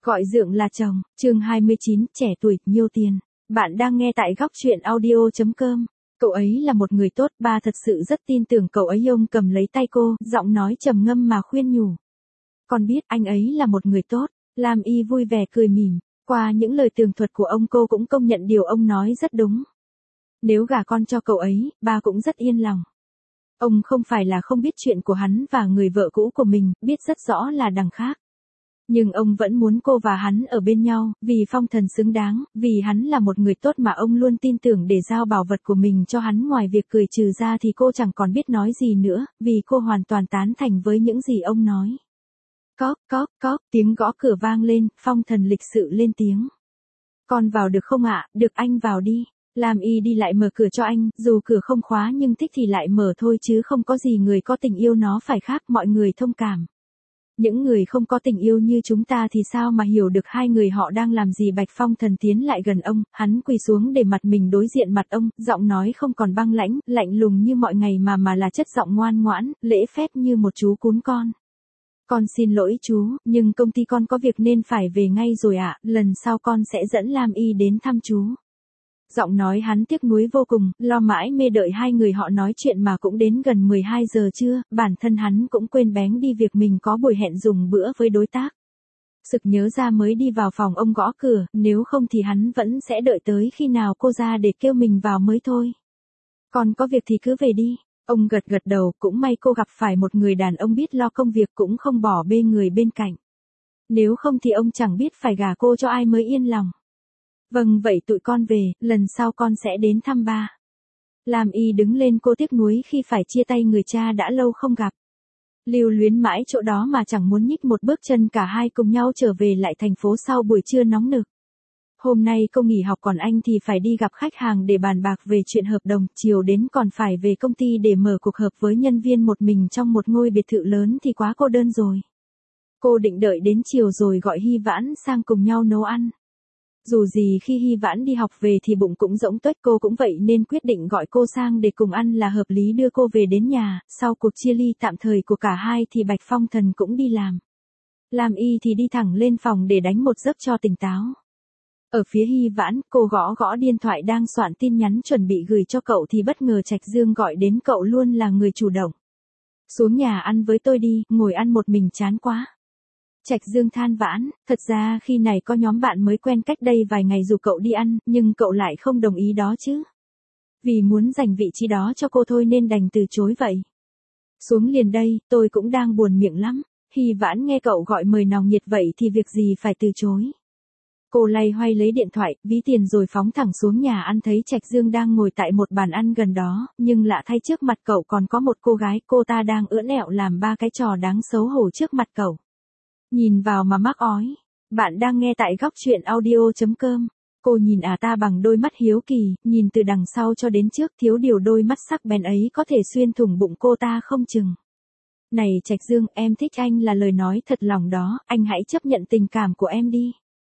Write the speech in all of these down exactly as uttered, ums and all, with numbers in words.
Gọi dượng là chồng, chương hai mươi chín, trẻ tuổi, nhiêu tiền. Bạn đang nghe tại góc truyện audio chấm com. Cậu ấy là một người tốt, ba thật sự rất tin tưởng cậu ấy. Ông cầm lấy tay cô, giọng nói trầm ngâm mà khuyên nhủ. Con biết anh ấy là một người tốt. Lam Y vui vẻ cười mỉm. Qua những lời tường thuật của ông, cô cũng công nhận điều ông nói rất đúng. Nếu gả con cho cậu ấy, ba cũng rất yên lòng. Ông không phải là không biết chuyện của hắn và người vợ cũ của mình, biết rất rõ là đằng khác. Nhưng ông vẫn muốn cô và hắn ở bên nhau, vì Phong Thần xứng đáng, vì hắn là một người tốt mà ông luôn tin tưởng để giao bảo vật của mình cho hắn. Ngoài việc cười trừ ra thì cô chẳng còn biết nói gì nữa, vì cô hoàn toàn tán thành với những gì ông nói. Cóp, cóp, cóp, tiếng gõ cửa vang lên, Phong Thần lịch sự lên tiếng. Con vào được không ạ? Được, anh vào đi. Lam Y đi lại mở cửa cho anh, dù cửa không khóa nhưng thích thì lại mở thôi chứ không có gì. Người có tình yêu nó phải khác, mọi người thông cảm. Những người không có tình yêu như chúng ta thì sao mà hiểu được hai người họ đang làm gì. Bạch Phong Thần tiến lại gần ông, hắn quỳ xuống để mặt mình đối diện mặt ông, giọng nói không còn băng lãnh, lạnh lùng như mọi ngày mà mà là chất giọng ngoan ngoãn, lễ phép như một chú cún con. Con xin lỗi chú, nhưng công ty con có việc nên phải về ngay rồi ạ, lần sau con sẽ dẫn Lam Y đến thăm chú. Giọng nói hắn tiếc nuối vô cùng, lo mãi mê đợi hai người họ nói chuyện mà cũng đến gần mười hai giờ trưa, bản thân hắn cũng quên bén đi việc mình có buổi hẹn dùng bữa với đối tác. Sực nhớ ra mới đi vào phòng ông gõ cửa, nếu không thì hắn vẫn sẽ đợi tới khi nào cô ra để kêu mình vào mới thôi. Còn có việc thì cứ về đi. Ông gật gật đầu, cũng may cô gặp phải một người đàn ông biết lo công việc cũng không bỏ bê người bên cạnh. Nếu không thì ông chẳng biết phải gả cô cho ai mới yên lòng. Vâng, vậy tụi con về, lần sau con sẽ đến thăm ba. Lam Y đứng lên, cô tiếc nuối khi phải chia tay người cha đã lâu không gặp. Lưu luyến mãi chỗ đó mà chẳng muốn nhích một bước chân. Cả hai cùng nhau trở về lại thành phố sau buổi trưa nóng nực. Hôm nay cô nghỉ học còn anh thì phải đi gặp khách hàng để bàn bạc về chuyện hợp đồng, chiều đến còn phải về công ty để mở cuộc họp với nhân viên. Một mình trong một ngôi biệt thự lớn thì quá cô đơn rồi. Cô định đợi đến chiều rồi gọi Hy Vãn sang cùng nhau nấu ăn. Dù gì khi Hy Vãn đi học về thì bụng cũng rỗng tuếch, cô cũng vậy nên quyết định gọi cô sang để cùng ăn là hợp lý. Đưa cô về đến nhà, sau cuộc chia ly tạm thời của cả hai thì Bạch Phong Thần cũng đi làm. Lam Y thì đi thẳng lên phòng để đánh một giấc cho tỉnh táo. Ở phía Hy Vãn, cô gõ gõ điện thoại đang soạn tin nhắn chuẩn bị gửi cho cậu thì bất ngờ Trạch Dương gọi đến. Cậu luôn là người chủ động. Xuống nhà ăn với tôi đi, ngồi ăn một mình chán quá. Trạch Dương than vãn, thật ra khi này có nhóm bạn mới quen cách đây vài ngày rủ cậu đi ăn, nhưng cậu lại không đồng ý đó chứ. Vì muốn dành vị trí đó cho cô thôi nên đành từ chối vậy. Xuống liền đây, tôi cũng đang buồn miệng lắm. Hy Vãn nghe cậu gọi mời nòng nhiệt vậy thì việc gì phải từ chối. Cô loay hoay lấy điện thoại, ví tiền rồi phóng thẳng xuống nhà ăn. Thấy Trạch Dương đang ngồi tại một bàn ăn gần đó, nhưng lạ thay trước mặt cậu còn có một cô gái. Cô ta đang ưỡn ẹo làm ba cái trò đáng xấu hổ trước mặt cậu. Nhìn vào mà mắc ói. Bạn đang nghe tại góc truyện audio chấm com. Cô nhìn à ta bằng đôi mắt hiếu kỳ, nhìn từ đằng sau cho đến trước, thiếu điều đôi mắt sắc bén ấy có thể xuyên thủng bụng cô ta không chừng. Này Trạch Dương, em thích anh là lời nói thật lòng đó, anh hãy chấp nhận tình cảm của em đi.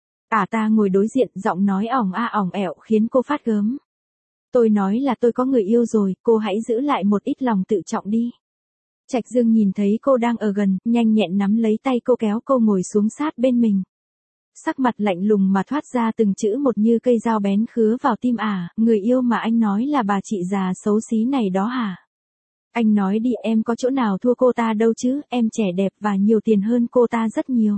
À ta ngồi đối diện, giọng nói ỏng a ỏng ẻo khiến cô phát gớm. Tôi nói là tôi có người yêu rồi, cô hãy giữ lại một ít lòng tự trọng đi. Trạch Dương nhìn thấy cô đang ở gần, nhanh nhẹn nắm lấy tay cô kéo cô ngồi xuống sát bên mình. Sắc mặt lạnh lùng mà thoát ra từng chữ một như cây dao bén khứa vào tim. À, người yêu mà anh nói là bà chị già xấu xí này đó hả? Anh nói đi, em có chỗ nào thua cô ta đâu chứ, em trẻ đẹp và nhiều tiền hơn cô ta rất nhiều.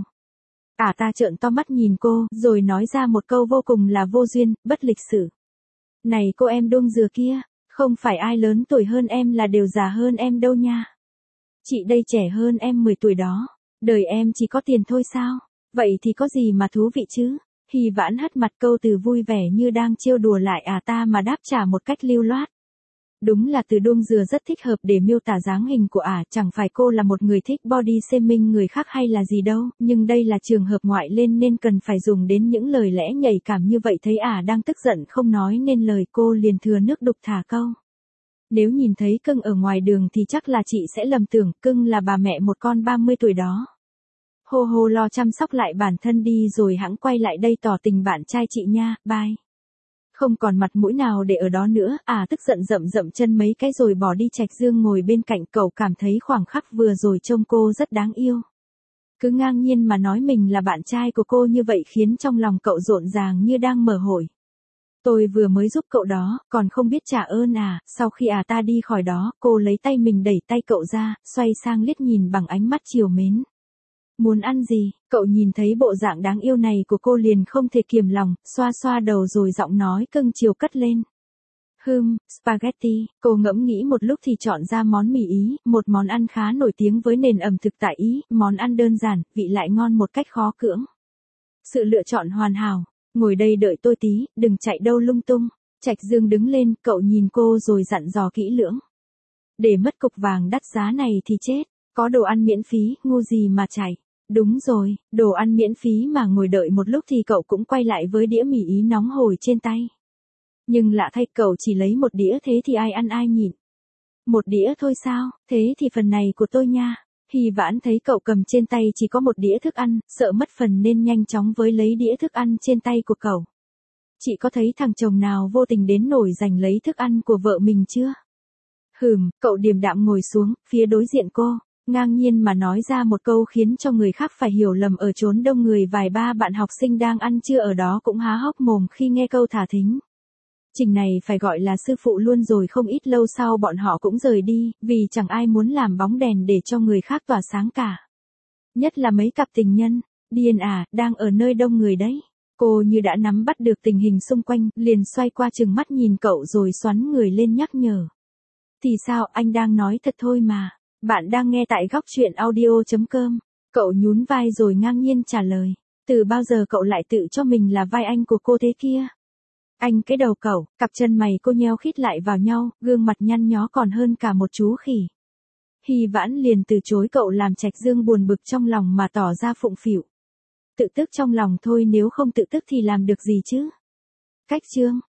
À ta trợn to mắt nhìn cô, rồi nói ra một câu vô cùng là vô duyên, bất lịch sự. Này cô em đôn dừa kia, không phải ai lớn tuổi hơn em là đều già hơn em đâu nha. Chị đây trẻ hơn em mười tuổi đó. Đời em chỉ có tiền thôi sao? Vậy thì có gì mà thú vị chứ? Hy Vãn hất mặt câu từ vui vẻ như đang trêu đùa lại à ta mà đáp trả một cách lưu loát. Đúng là từ đuông dừa rất thích hợp để miêu tả dáng hình của ả, à, chẳng phải cô là một người thích body shaming người khác hay là gì đâu, nhưng đây là trường hợp ngoại lên nên cần phải dùng đến những lời lẽ nhạy cảm như vậy. Thấy ả à đang tức giận không nói nên lời, cô liền thừa nước đục thả câu. Nếu nhìn thấy Cưng ở ngoài đường thì chắc là chị sẽ lầm tưởng Cưng là bà mẹ một con ba mươi tuổi đó. Hô hô lo chăm sóc lại bản thân đi rồi hẵng quay lại đây tỏ tình bạn trai chị nha, bye. Không còn mặt mũi nào để ở đó nữa, à tức giận dậm dậm chân mấy cái rồi bỏ đi. Trạch Dương ngồi bên cạnh, cậu cảm thấy khoảng khắc vừa rồi trông cô rất đáng yêu. Cứ ngang nhiên mà nói mình là bạn trai của cô như vậy khiến trong lòng cậu rộn ràng như đang mở hội. Tôi vừa mới giúp cậu đó, còn không biết trả ơn à, sau khi à ta đi khỏi đó, cô lấy tay mình đẩy tay cậu ra, xoay sang liếc nhìn bằng ánh mắt trìu mến. Muốn ăn gì, cậu nhìn thấy bộ dạng đáng yêu này của cô liền không thể kiềm lòng, xoa xoa đầu rồi giọng nói cưng chiều cất lên. Hừm, spaghetti, cô ngẫm nghĩ một lúc thì chọn ra món mì Ý, một món ăn khá nổi tiếng với nền ẩm thực tại Ý, món ăn đơn giản, vị lại ngon một cách khó cưỡng. Sự lựa chọn hoàn hảo, ngồi đây đợi tôi tí, đừng chạy đâu lung tung. Trạch Dương đứng lên, cậu nhìn cô rồi dặn dò kỹ lưỡng. Để mất cục vàng đắt giá này thì chết, có đồ ăn miễn phí, ngu gì mà chạy. Đúng rồi, đồ ăn miễn phí mà ngồi đợi một lúc thì cậu cũng quay lại với đĩa mì Ý nóng hổi trên tay. Nhưng lạ thay cậu chỉ lấy một đĩa thế thì ai ăn ai nhịn. Một đĩa thôi sao, thế thì phần này của tôi nha. Hy Vãn thấy cậu cầm trên tay chỉ có một đĩa thức ăn, sợ mất phần nên nhanh chóng với lấy đĩa thức ăn trên tay của cậu. Chị có thấy thằng chồng nào vô tình đến nổi giành lấy thức ăn của vợ mình chưa? Hừm, cậu điềm đạm ngồi xuống, phía đối diện cô, ngang nhiên mà nói ra một câu khiến cho người khác phải hiểu lầm ở chốn đông người vài ba bạn học sinh đang ăn trưa ở đó cũng há hốc mồm khi nghe câu thả thính. Trình này phải gọi là sư phụ luôn rồi không ít lâu sau bọn họ cũng rời đi, vì chẳng ai muốn làm bóng đèn để cho người khác tỏa sáng cả. Nhất là mấy cặp tình nhân, điên à, đang ở nơi đông người đấy. Cô như đã nắm bắt được tình hình xung quanh, liền xoay qua chừng mắt nhìn cậu rồi xoắn người lên nhắc nhở. Thì sao, anh đang nói thật thôi mà. Bạn đang nghe tại góc truyện audio chấm com. Cậu nhún vai rồi ngang nhiên trả lời. Từ bao giờ cậu lại tự cho mình là vai anh của cô thế kia? Anh cái đầu cậu, cặp chân mày cô nheo khít lại vào nhau, gương mặt nhăn nhó còn hơn cả một chú khỉ. Hy Vãn liền từ chối cậu làm Trạch Dương buồn bực trong lòng mà tỏ ra phụng phịu. Tự tức trong lòng thôi nếu không tự tức thì làm được gì chứ? Cách chương